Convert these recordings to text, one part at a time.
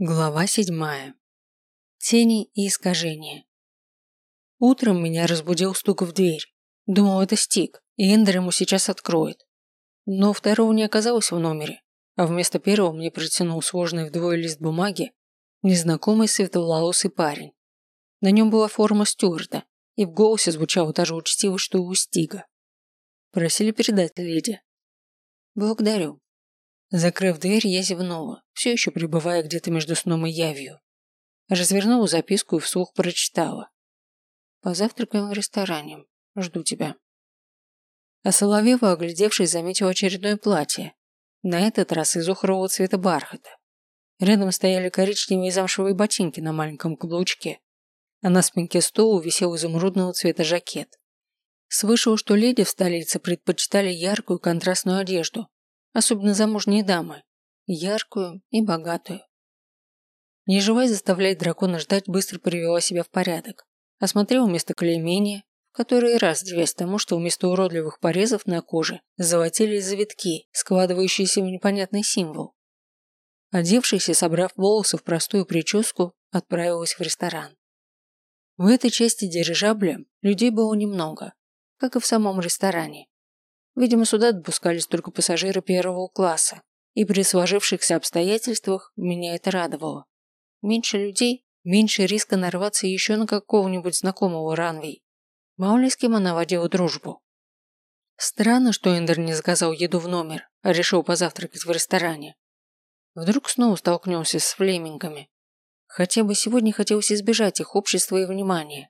Глава 7. Тени и искажения. Утром меня разбудил стук в дверь. Думал, это Стик, и Эндер ему сейчас откроет. Но второго не оказалось в номере, а вместо первого мне протянул сложный вдвое лист бумаги незнакомый светловолосый парень. На нем была форма стюарда, и в голосе звучала та же учтивость, что и у Стига. Просили передать леди. Благодарю. Закрыв дверь, я зевнула, все еще пребывая где-то между сном и явью. Развернула записку и вслух прочитала. «Позавтракаем в ресторане. Жду тебя». Осоловела, оглядевшись, заметила очередное платье. На этот раз из охрового цвета бархата. Рядом стояли коричневые замшевые ботинки на маленьком каблучке, а на спинке стула висел изумрудного цвета жакет. Слышала, что леди в столице предпочитали яркую контрастную одежду, особенно замужние дамы, яркую и богатую. Не желая заставлять дракона ждать, быстро привела себя в порядок. Осмотрела место клеймения, в который раз девясь тому, что вместо уродливых порезов на коже золотились завитки, складывающиеся в непонятный символ. Одевшись и собрав волосы в простую прическу, отправилась в ресторан. В этой части дирижабля людей было немного, как и в самом ресторане. Видимо, сюда допускались только пассажиры первого класса, и при сложившихся обстоятельствах меня это радовало. Меньше людей, меньше риска нарваться еще на какого-нибудь знакомого Ранвей. Мало ли с кем она водила дружбу. Странно, что Эндер не заказал еду в номер, а решил позавтракать в ресторане. Вдруг снова столкнемся с флемингами. Хотя бы сегодня хотелось избежать их общества и внимания.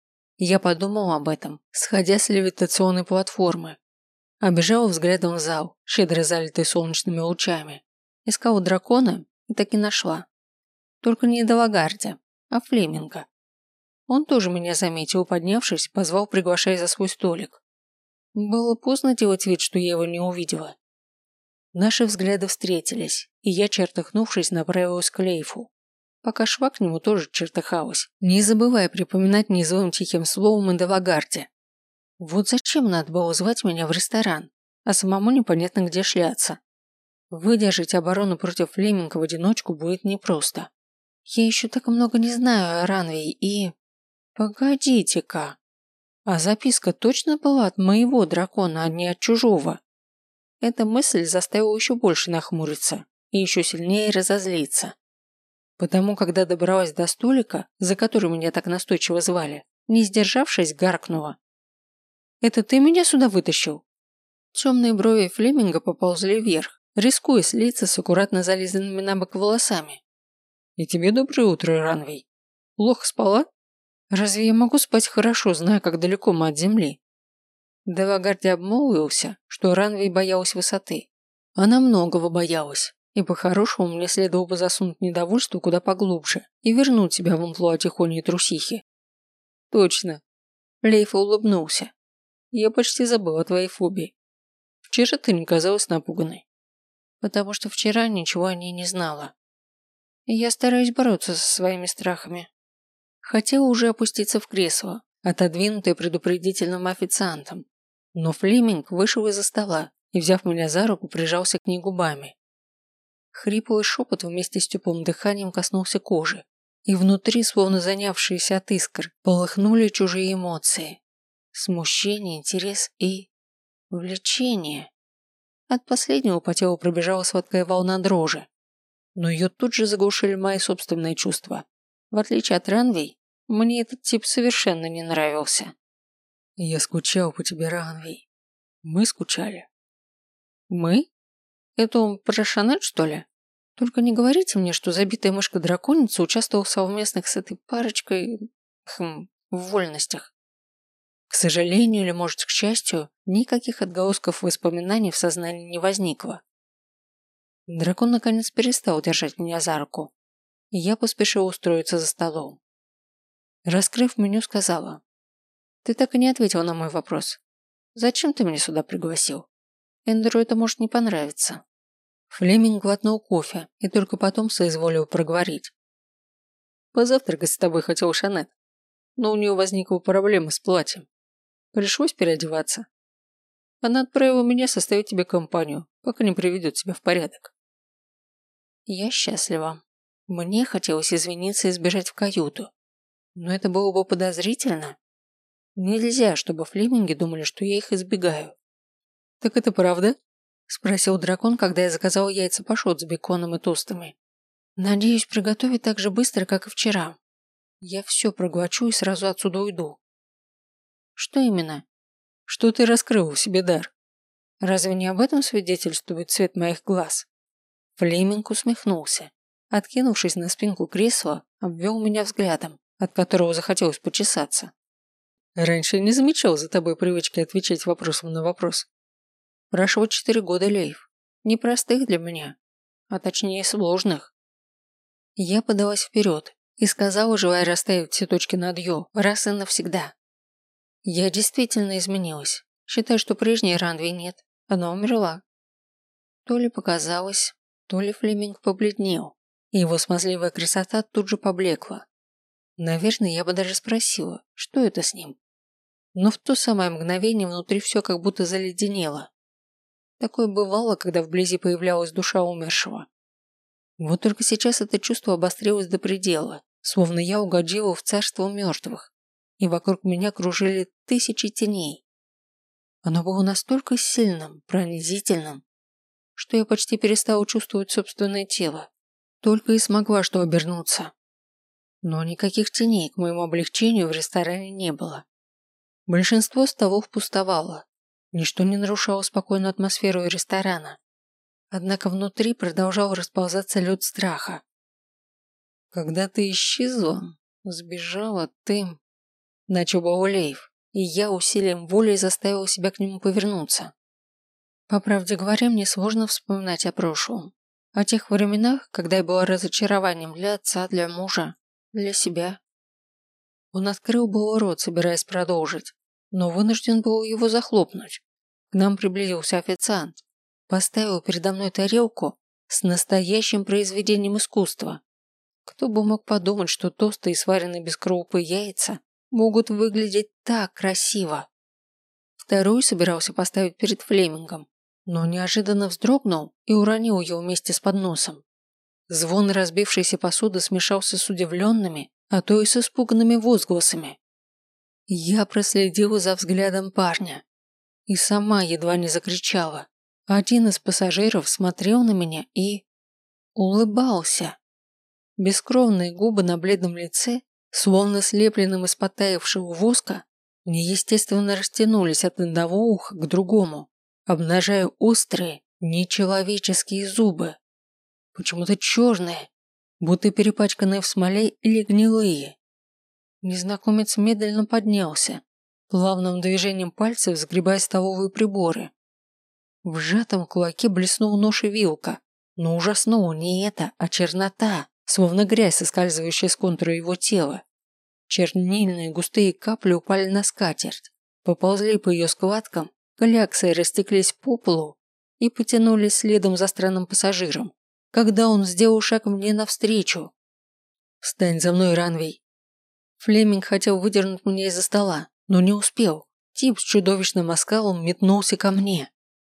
Я подумал об этом, сходя с левитационной платформы. Обежала взглядом в зал, щедро залитый солнечными лучами. Искала дракона и так и нашла. Только не Далагарди, а Флеминга. Он тоже меня заметил, поднявшись, позвал, приглашая за свой столик. Было поздно делать вид, что я его не увидела. Наши взгляды встретились, и я, чертыхнувшись, направилась к Лейфу. Пока шла к нему, тоже чертыхалась, не забывая припоминать незлым тихим словом и Далагарди. Вот зачем надо было звать меня в ресторан, а самому непонятно где шляться. Выдержать оборону против Флеминга в одиночку будет непросто. Я еще так много не знаю о Ранвей и... Погодите-ка. А записка точно была от моего дракона, а не от чужого? Эта мысль заставила еще больше нахмуриться и еще сильнее разозлиться. Потому, когда добралась до столика, за который меня так настойчиво звали, не сдержавшись, гаркнула. «Это ты меня сюда вытащил?» Темные брови Флеминга поползли вверх, рискуя слиться с аккуратно зализанными на бок волосами. «И тебе доброе утро, Ранвей. Плохо спала? Разве я могу спать хорошо, зная, как далеко мы от земли?» Далагарди обмолвился, что Ранвей боялась высоты. Она многого боялась, и по-хорошему мне следовало бы засунуть недовольство куда поглубже и вернуть себя в амплуа тихоней трусихи. «Точно». Лейфа улыбнулся. «Я почти забыл о твоей фобии. Вчера ты не казалась напуганной». «Потому что вчера ничего о ней не знала. Я стараюсь бороться со своими страхами». Хотела уже опуститься в кресло, отодвинутое предупредительным официантом. Но Флеминг вышел из-за стола и, взяв меня за руку, прижался к ней губами. Хриплый шепот вместе с теплым дыханием коснулся кожи, и внутри, словно занявшиеся от искр, полыхнули чужие эмоции. Смущение, интерес и... влечение. От последнего по телу пробежала сладкая волна дрожи. Но ее тут же заглушили мои собственные чувства. В отличие от Ранвей, мне этот тип совершенно не нравился. «Я скучал по тебе, Ранвей. Мы скучали». «Мы? Это он про Шанель, что ли? Только не говорите мне, что забитая мышка-драконица участвовала в совместных с этой парочкой... в вольностях». К сожалению или, может, к счастью, никаких отголосков воспоминаний в сознании не возникло. Дракон наконец перестал держать меня за руку, и я поспешила устроиться за столом. Раскрыв меню, сказала: «Ты так и не ответил на мой вопрос. Зачем ты меня сюда пригласил? Эндеру это может не понравиться». Флеминг глотнул кофе и только потом соизволил проговорить. «Позавтракать с тобой хотел Шанет, но у нее возникла проблема с платьем. Пришлось переодеваться. Она отправила меня составить тебе компанию, пока не приведет себя в порядок». «Я счастлива». Мне хотелось извиниться и сбежать в каюту. Но это было бы подозрительно. Нельзя, чтобы флеминги думали, что я их избегаю. «Так это правда?» – спросил дракон, когда я заказал яйца пашот с беконом и тостами. «Надеюсь, приготовить так же быстро, как и вчера. Я все проглочу и сразу отсюда уйду». «Что именно?» «Что ты раскрыл в себе дар? Разве не об этом свидетельствует цвет моих глаз?» Флеминг усмехнулся. Откинувшись на спинку кресла, обвел меня взглядом, от которого захотелось почесаться. «Раньше не замечал за тобой привычки отвечать вопросом на вопрос. Прошло 4 года, Лейв. Непростых для меня, а точнее сложных». Я подалась вперед и сказала, желая расставить все точки над «ё» раз и навсегда. Я действительно изменилась. Считаю, что прежней Ранви нет. Она умерла. То ли показалось, то ли Флеминг побледнел, и его смазливая красота тут же поблекла. Наверное, я бы даже спросила, что это с ним. Но в то самое мгновение внутри все как будто заледенело. Такое бывало, когда вблизи появлялась душа умершего. Вот только сейчас это чувство обострилось до предела, словно я угодила в царство мертвых, и вокруг меня кружили тысячи теней. Оно было настолько сильным, пронзительным, что я почти перестала чувствовать собственное тело, только и смогла что обернуться. Но никаких теней к моему облегчению в ресторане не было. Большинство столов пустовало, ничто не нарушало спокойную атмосферу ресторана. Однако внутри продолжал расползаться лед страха. «Когда ты исчезла, сбежала ты...» Начал Баулеев, и я усилием воли заставила себя к нему повернуться. По правде говоря, мне сложно вспоминать о прошлом. О тех временах, когда я была разочарованием для отца, для мужа, для себя. Он открыл было рот, собираясь продолжить, но вынужден был его захлопнуть. К нам приблизился официант, поставил передо мной тарелку с настоящим произведением искусства. Кто бы мог подумать, что тосты и сваренные без крупы яйца могут выглядеть так красиво. Второй собирался поставить перед Флемингом, но неожиданно вздрогнул и уронил ее вместе с подносом. Звон разбившейся посуды смешался с удивленными, а то и с испуганными возгласами. Я проследила за взглядом парня и сама едва не закричала. Один из пассажиров смотрел на меня и... улыбался. Бескровные губы на бледном лице, словно слепленным из подтаявшего воска, неестественно растянулись от одного уха к другому, обнажая острые, нечеловеческие зубы. Почему-то черные, будто перепачканные в смоле или гнилые. Незнакомец медленно поднялся, плавным движением пальцев сгребая столовые приборы. В сжатом кулаке блеснул нож и вилка, но ужаснуло не это, а чернота, словно грязь, соскальзывающая с контура его тела. Чернильные густые капли упали на скатерть, поползли по ее складкам, кляксой растеклись по полу и потянулись следом за странным пассажиром, когда он сделал шаг мне навстречу. «Встань за мной, Ранвей!» Флеминг хотел выдернуть меня из-за стола, но не успел. Тип с чудовищным оскалом метнулся ко мне.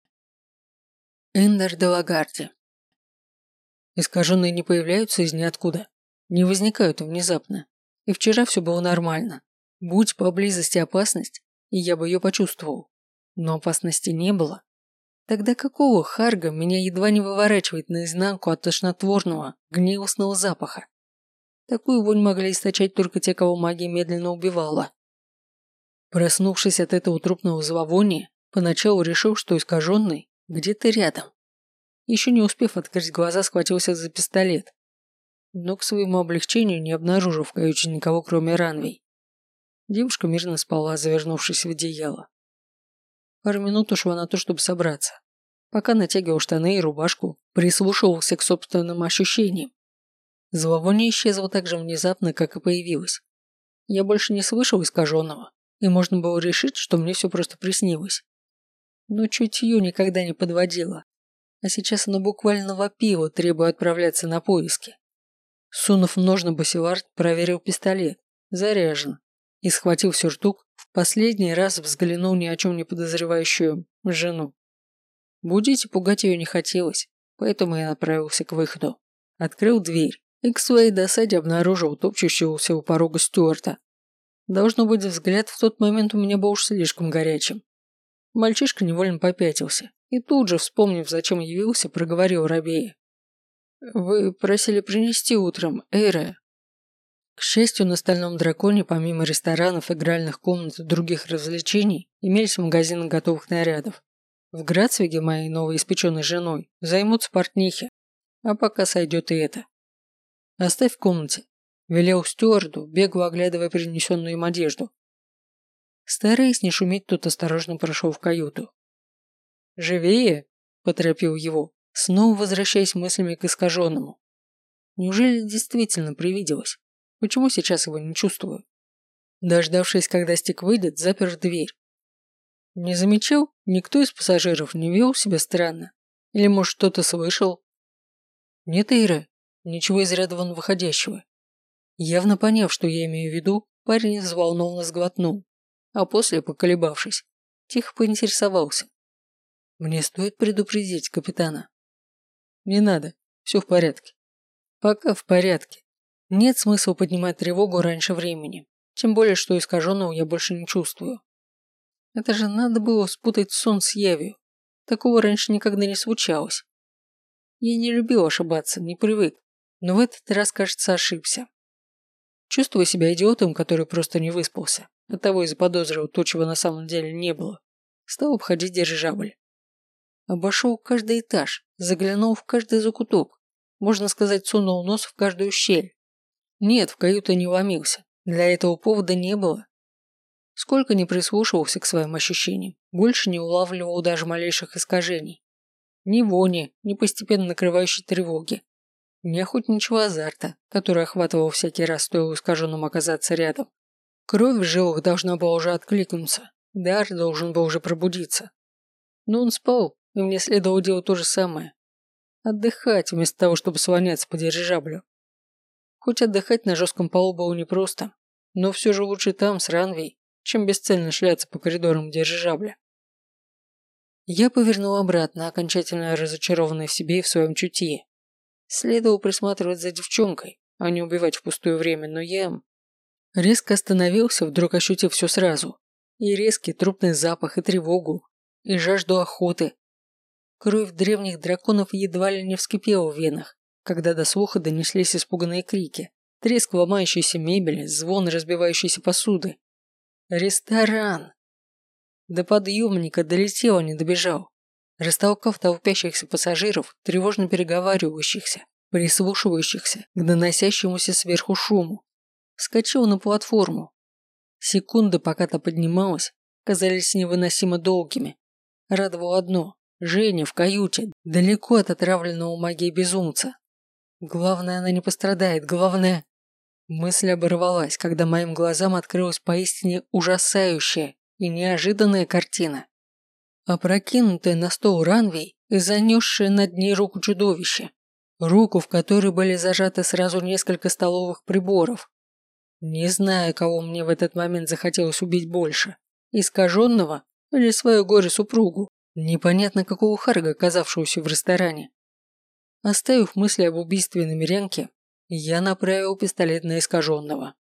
Эндер де Лагарди. Искаженные не появляются из ниоткуда, не возникают внезапно. И вчера все было нормально. Будь поблизости опасность, и я бы ее почувствовал. Но опасности не было. Тогда какого харга меня едва не выворачивает наизнанку от тошнотворного, гнилостного запаха? Такую вонь могли источать только те, кого магия медленно убивала. Проснувшись от этого трупного зловония, поначалу решил, что искаженный где-то рядом. Еще не успев открыть глаза, схватился за пистолет. Но к своему облегчению не обнаружил в каюте никого, кроме Ранвей. Девушка мирно спала, завернувшись в одеяло. Пару минут ушло на то, чтобы собраться. Пока натягивал штаны и рубашку, прислушивался к собственным ощущениям. Зловоние исчезло так же внезапно, как и появилось. Я больше не слышал искаженного, и можно было решить, что мне все просто приснилось. Но чутье никогда не подводило. А сейчас оно буквально вопило, требуя отправляться на поиски. Сунув в ножны басилард, проверил пистолет. Заряжен. И схватил сюртук, в последний раз взглянул ни о чем не подозревающую жену. Будить и пугать ее не хотелось, поэтому я направился к выходу. Открыл дверь и к своей досаде обнаружил топчущегося у порога Стюарта. Должно быть, взгляд в тот момент у меня был уж слишком горячим. Мальчишка невольно попятился и тут же, вспомнив, зачем явился, проговорил рабея. «Вы просили принести утром, Эйре». К счастью, на Стальном Драконе, помимо ресторанов, игральных комнат и других развлечений, имелись магазины готовых нарядов. В Грацвиге моей новоиспеченной женой займутся портнихи, а пока сойдет и это. «Оставь в комнате», – велел стюарду, бегло оглядывая принесенную им одежду. Стараясь не шуметь, тот осторожно прошел в каюту. «Живее!» – поторопил его, снова возвращаясь мыслями к искаженному. Неужели действительно привиделось? Почему сейчас его не чувствую? Дождавшись, когда Стик выйдет, запер дверь. Не замечал? Никто из пассажиров не вел себя странно? Или, может, что-то слышал? Нет, Эйре, ничего из ряда вон выходящего. Явно поняв, что я имею в виду, парень взволнованно сглотнул, а после, поколебавшись, тихо поинтересовался. Мне стоит предупредить капитана? Не надо, все в порядке. Пока в порядке. Нет смысла поднимать тревогу раньше времени, тем более, что искаженного я больше не чувствую. Это же надо было спутать сон с явью. Такого раньше никогда не случалось. Я не любил ошибаться, не привык, но в этот раз, кажется, ошибся. Чувствуя себя идиотом, который просто не выспался, оттого и заподозрил то, чего на самом деле не было, стал обходить дирижабль. Обошел каждый этаж, заглянул в каждый закуток, можно сказать, сунул нос в каждую щель. Нет, в каюту не ломился, для этого повода не было. Сколько ни прислушивался к своим ощущениям, больше не улавливал даже малейших искажений. Ни вони, ни постепенно накрывающей тревоги, ни охотничьего азарта, который охватывал всякий раз, стоило искаженному оказаться рядом. Кровь в жилах должна была уже откликнуться, дар должен был уже пробудиться. Но он спал, и мне следовало делать то же самое. Отдыхать, вместо того, чтобы слоняться по дирижаблю. Хоть отдыхать на жестком полу было непросто, но все же лучше там, с Ранвей, чем бесцельно шляться по коридорам дирижабля. Я повернул обратно, окончательно разочарованный в себе и в своем чутье. Следовало присматривать за девчонкой, а не убивать впустую время, но я резко остановился, вдруг ощутив все сразу. И резкий трупный запах, и тревогу, и жажду охоты. Кровь древних драконов едва ли не вскипела в венах, когда до слуха донеслись испуганные крики, треск ломающейся мебели, звон разбивающейся посуды. Ресторан! До подъемника долетел, а не добежал. Растолкав толпящихся пассажиров, тревожно переговаривающихся, прислушивающихся к доносящемуся сверху шуму, вскочил на платформу. Секунды, пока та поднималась, казались невыносимо долгими. Радовало одно – Женя в каюте, далеко от отравленного магией безумца. Главное, она не пострадает, главное… Мысль оборвалась, когда моим глазам открылась поистине ужасающая и неожиданная картина. Опрокинутая на стол Ранвей и занесшая над ней руку чудовища. Руку, в которой были зажаты сразу несколько столовых приборов. Не знаю, кого мне в этот момент захотелось убить больше. Искаженного или свою горе-супругу, непонятно какого харга, оказавшегося в ресторане. Оставив мысли об убийстве намерянки, я направил пистолет на искаженного.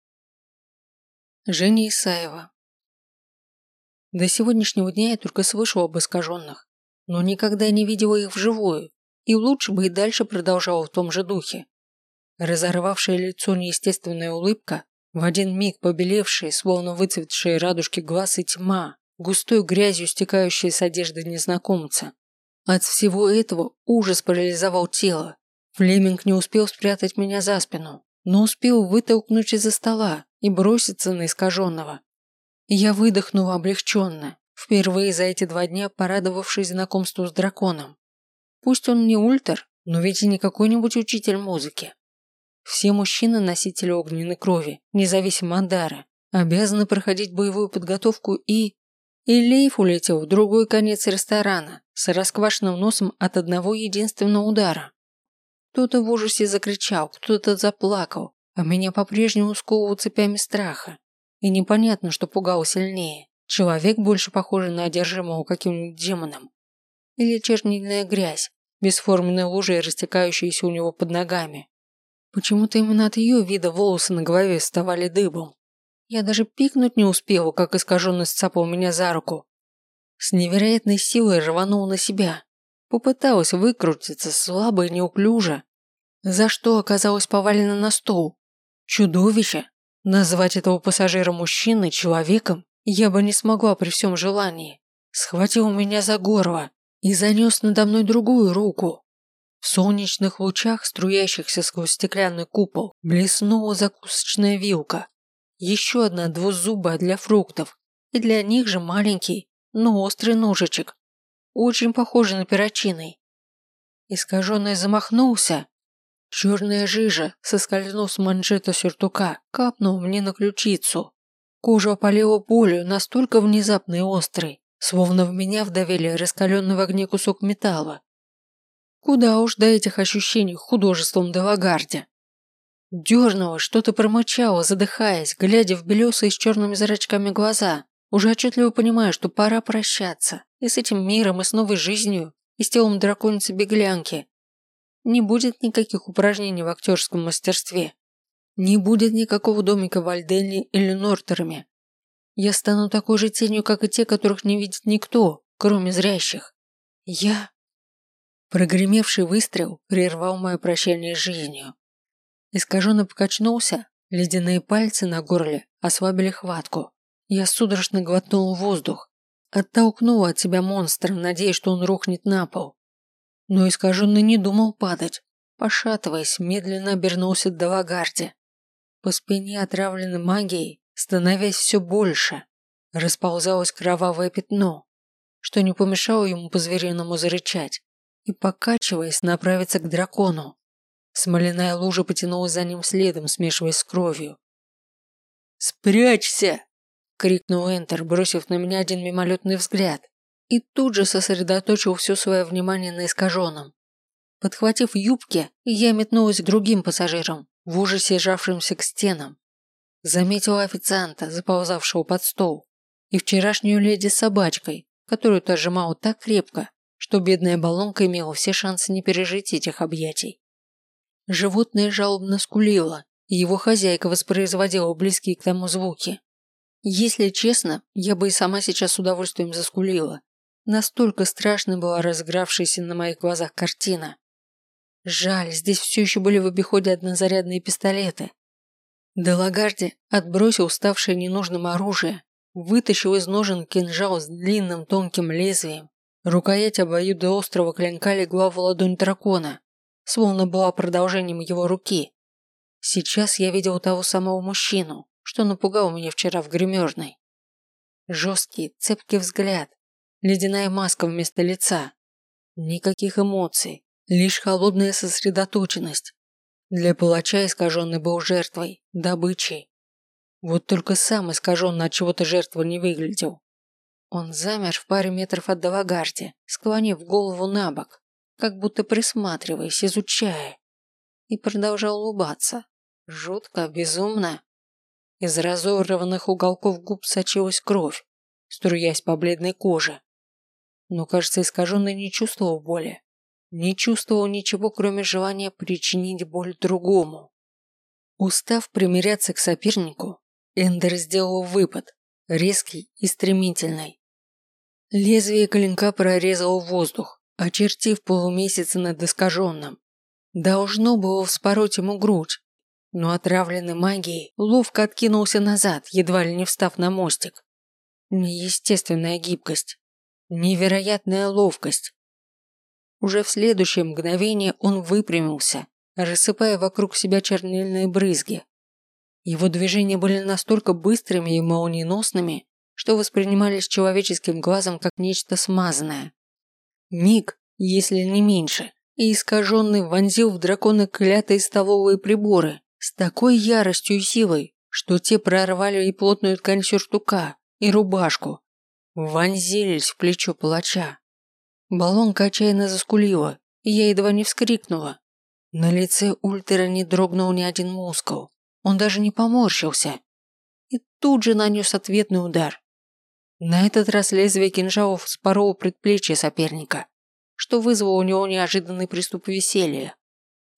Женя Исаева. До сегодняшнего дня я только слышала об искаженных, но никогда не видела их вживую, и лучше бы и дальше продолжала в том же духе. Разорвавшее лицо неестественная улыбка, в один миг побелевшие, словно выцветшие радужки глаз и тьма, густой грязью стекающая с одежды незнакомца. От всего этого ужас парализовал тело. Флеминг не успел спрятать меня за спину, но успел вытолкнуть из-за стола и броситься на искаженного. Я выдохнула облегченно, впервые за эти 2 дня порадовавшись знакомству с драконом. Пусть он не ультр, но ведь и не какой-нибудь учитель музыки. Все мужчины – носители огненной крови, независимо от дара, обязаны проходить боевую подготовку и Лейф улетел в другой конец ресторана с расквашенным носом от одного единственного удара. Кто-то в ужасе закричал, кто-то заплакал, а меня по-прежнему сковывал цепями страха. И непонятно, что пугало сильнее. Человек, больше похожий на одержимого каким-нибудь демоном. Или чернильная грязь, бесформенной лужей, растекающаяся у него под ногами. Почему-то именно от ее вида волосы на голове вставали дыбом. Я даже пикнуть не успела, как искаженный сцапал меня за руку. С невероятной силой рванул на себя. Попыталась выкрутиться слабо и неуклюже, за что оказалась повалена на стол. Чудовище! Назвать этого пассажира мужчиной, человеком, я бы не смогла при всем желании. Схватил меня за горло и занес надо мной другую руку. В солнечных лучах, струящихся сквозь стеклянный купол, блеснула закусочная вилка. Еще одна двузубая для фруктов, и для них же маленький, но острый ножичек, очень похожий на перочинный. Искаженный замахнулся. Черная жижа, соскользнув с манжета сюртука, капнула мне на ключицу. Кожа опалила болью, настолько внезапной и острой, словно в меня вдавили раскаленный в огне кусок металла. Куда уж до этих ощущений художеством де Лагарде. Дернула, что-то промычала, задыхаясь, глядя в белесые с черными зрачками глаза, уже отчетливо понимая, что пора прощаться и с этим миром, и с новой жизнью, и с телом драконицы-беглянки. Не будет никаких упражнений в актерском мастерстве. Не будет никакого домика в Альдельне или Нортерме. Я стану такой же тенью, как и те, которых не видит никто, кроме зрящих. Прогремевший выстрел прервал мое прощание с жизнью. Искаженно покачнулся, ледяные пальцы на горле ослабили хватку. Я судорожно глотнул воздух, оттолкнула от себя монстра, надеясь, что он рухнет на пол. Но искаженный не думал падать. Пошатываясь, медленно обернулся к де Лагарде. По спине, отравленной магией, становясь все больше, расползалось кровавое пятно, что не помешало ему по-звериному зарычать и, покачиваясь, направиться к дракону. Смоляная лужа потянулась за ним следом, смешиваясь с кровью. «Спрячься!» – крикнул Энтер, бросив на меня один мимолетный взгляд, и тут же сосредоточил все свое внимание на искаженном. Подхватив юбки, я метнулась к другим пассажирам, в ужасе сжавшимся к стенам. Заметила официанта, заползавшего под стол, и вчерашнюю леди с собачкой, которую та сжимала так крепко, что бедная баллонка имела все шансы не пережить этих объятий. Животное жалобно скулило, и его хозяйка воспроизводила близкие к тому звуки. Если честно, я бы и сама сейчас с удовольствием заскулила. Настолько страшной была разыгравшаяся на моих глазах картина. Жаль, здесь все еще были в обиходе однозарядные пистолеты. Де Лагарде отбросил ставшее ненужным оружие, вытащил из ножен кинжал с длинным тонким лезвием. Рукоять обоюдоострого клинка легла в ладонь дракона, словно была продолжением его руки. Сейчас я видел того самого мужчину, что напугал меня вчера в гримерной. Жесткий, цепкий взгляд, ледяная маска вместо лица. Никаких эмоций, лишь холодная сосредоточенность. Для палача искаженный был жертвой, добычей. Вот только сам искаженно от чего-то жертва не выглядел. Он замер в паре метров от де Лагарде, склонив голову на бок, как будто присматриваясь, изучая. И продолжал улыбаться. Жутко, безумно. Из разорванных уголков губ сочилась кровь, струясь по бледной коже. Но, кажется, искаженный не чувствовал боли. Не чувствовал ничего, кроме желания причинить боль другому. Устав примиряться к сопернику, Эндер сделал выпад, резкий и стремительный. Лезвие клинка прорезало воздух, очертив полумесяца над искаженным. Должно было вспороть ему грудь, но отравленный магией ловко откинулся назад, едва ли не встав на мостик. Неестественная гибкость, невероятная ловкость. Уже в следующее мгновение он выпрямился, рассыпая вокруг себя чернильные брызги. Его движения были настолько быстрыми и молниеносными, что воспринимались человеческим глазом как нечто смазанное. Миг, если не меньше, и искаженный вонзил в дракона клятые столовые приборы с такой яростью и силой, что те прорвали и плотную ткань сюртука, и рубашку. Вонзились в плечо палача. Баллонка отчаянно заскулила, и я едва не вскрикнула. На лице Ультера не дрогнул ни один мускул. Он даже не поморщился. И тут же нанес ответный удар. На этот раз лезвие кинжала вспороло предплечье соперника, что вызвало у него неожиданный приступ веселья.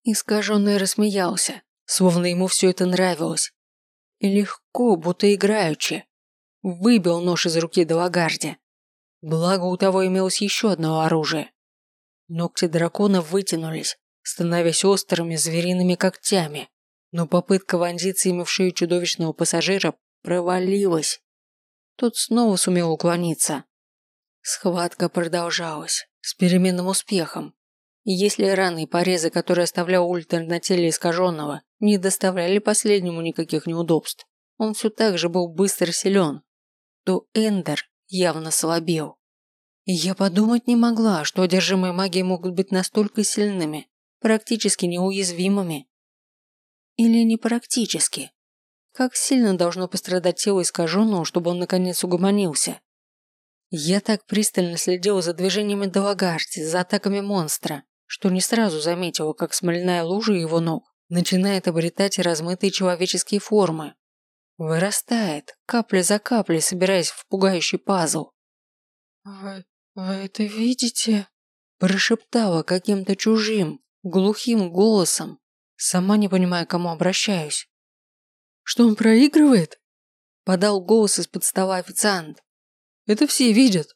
Искаженный рассмеялся, словно ему все это нравилось. И легко, будто играючи, выбил нож из руки Далагарди. Благо у того имелось еще одно оружие. Ногти дракона вытянулись, становясь острыми звериными когтями, но попытка вонзиться ими в шею чудовищного пассажира провалилась. Тот снова сумел уклониться. Схватка продолжалась, с переменным успехом. И если раны и порезы, которые оставлял Ультер на теле искаженного, не доставляли последнему никаких неудобств, он все так же был быстро силен, то Эндер явно слабел. И я подумать не могла, что одержимые магией могут быть настолько сильными, практически неуязвимыми. Или не практически. Как сильно должно пострадать тело искаженного, чтобы он наконец угомонился? Я так пристально следила за движениями Далагарди, за атаками монстра, что не сразу заметила, как смоляная лужа его ног начинает обретать размытые человеческие формы. Вырастает, капля за каплей, собираясь в пугающий пазл. «Вы это видите?» – прошептала каким-то чужим, глухим голосом, сама не понимая, к кому обращаюсь. «Что он проигрывает?» – подал голос из-под стола официант. «Это все видят».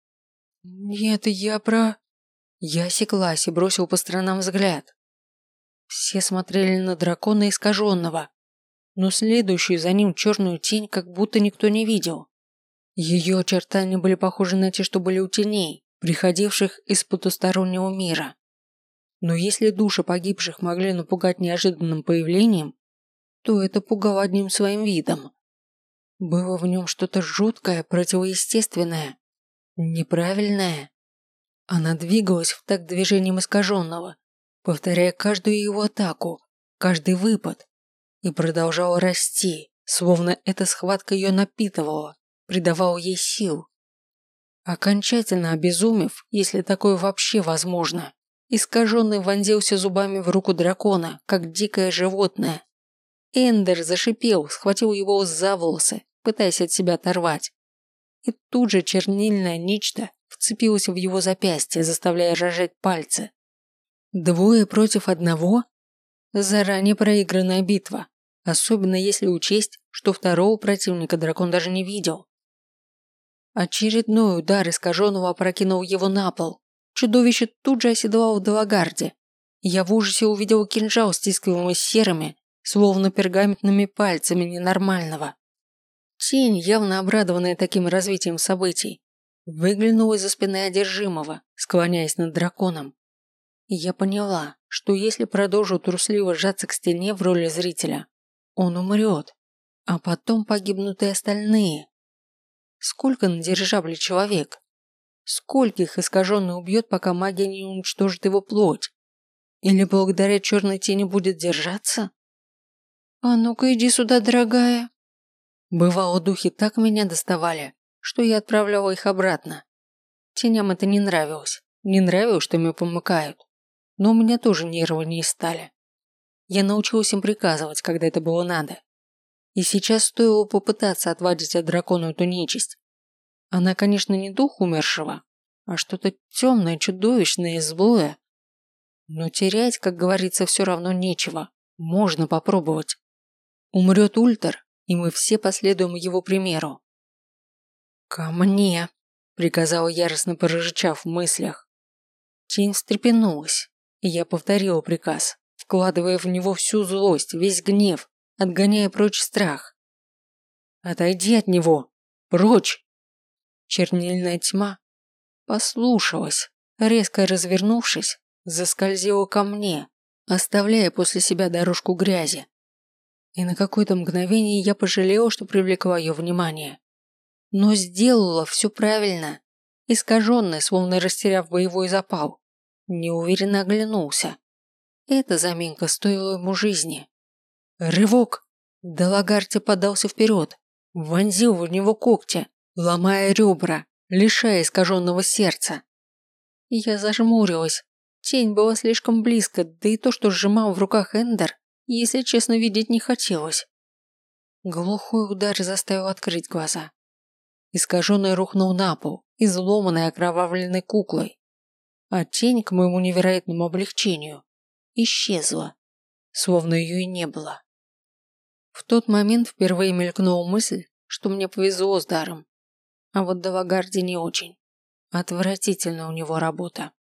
«Нет, я про...» Я осеклась и бросил по сторонам взгляд. Все смотрели на дракона искаженного, но следующую за ним черную тень как будто никто не видел. Ее очертания были похожи на те, что были у теней, приходивших из потустороннего мира. Но если души погибших могли напугать неожиданным появлением, то это пугало одним своим видом. Было в нем что-то жуткое, противоестественное, неправильное. Она двигалась в такт движением искаженного, повторяя каждую его атаку, каждый выпад, и продолжала расти, словно эта схватка ее напитывала, придавала ей сил. Окончательно обезумев, если такое вообще возможно, искаженный вонзился зубами в руку дракона, как дикое животное. Эндер зашипел, схватил его за волосы, пытаясь от себя оторвать. И тут же чернильное нечто вцепилось в его запястье, заставляя разжать пальцы. 2 против 1? Заранее проигранная битва, особенно если учесть, что второго противника дракон даже не видел. Очередной удар искаженного опрокинул его на пол. Чудовище тут же оседлало в Далагарде. Я в ужасе увидел кинжал, стискиваемый серыми, словно пергаментными пальцами ненормального. Тень, явно обрадованная таким развитием событий, выглянула из-за спины одержимого, склоняясь над драконом. И я поняла, что если продолжу трусливо сжаться к стене в роли зрителя, он умрет, а потом погибнут и остальные. Сколько на дирижабле человек? Скольких искаженный убьет, пока магия не уничтожит его плоть? Или благодаря черной тени будет держаться? «А ну-ка иди сюда, дорогая!» Бывало, духи так меня доставали, что я отправляла их обратно. Теням это не нравилось. Не нравилось, что ими помыкают. Но у меня тоже нервы не стали. Я научилась им приказывать, когда это было надо. И сейчас стоило попытаться отвадить от дракона эту нечисть. Она, конечно, не дух умершего, а что-то темное, чудовищное и злое. Но терять, как говорится, все равно нечего. Можно попробовать. Умрет Ультер, и мы все последуем его примеру. «Ко мне!» – приказала яростно прорычав в мыслях. Тень встрепенулась, и я повторила приказ, вкладывая в него всю злость, весь гнев, отгоняя прочь страх. «Отойди от него! Прочь!» Чернильная тьма послушалась, резко развернувшись, заскользила ко мне, оставляя после себя дорожку грязи. И на какое-то мгновение я пожалела, что привлекла ее внимание. Но сделала все правильно. Искаженный, словно растеряв боевой запал, неуверенно оглянулся. Эта заминка стоила ему жизни. Рывок! Далагарди подался вперед, вонзил в него когти, ломая ребра, лишая искаженного сердца. Я зажмурилась. Тень была слишком близко, да и то, что сжимал в руках Эндер, если честно, видеть не хотелось. Глухой удар заставил открыть глаза. Искаженный рухнул на пол, изломанной окровавленной куклой. А тень, к моему невероятному облегчению, исчезла, словно ее и не было. В тот момент впервые мелькнула мысль, что мне повезло с даром. А вот Далагарди не очень. Отвратительно у него работа.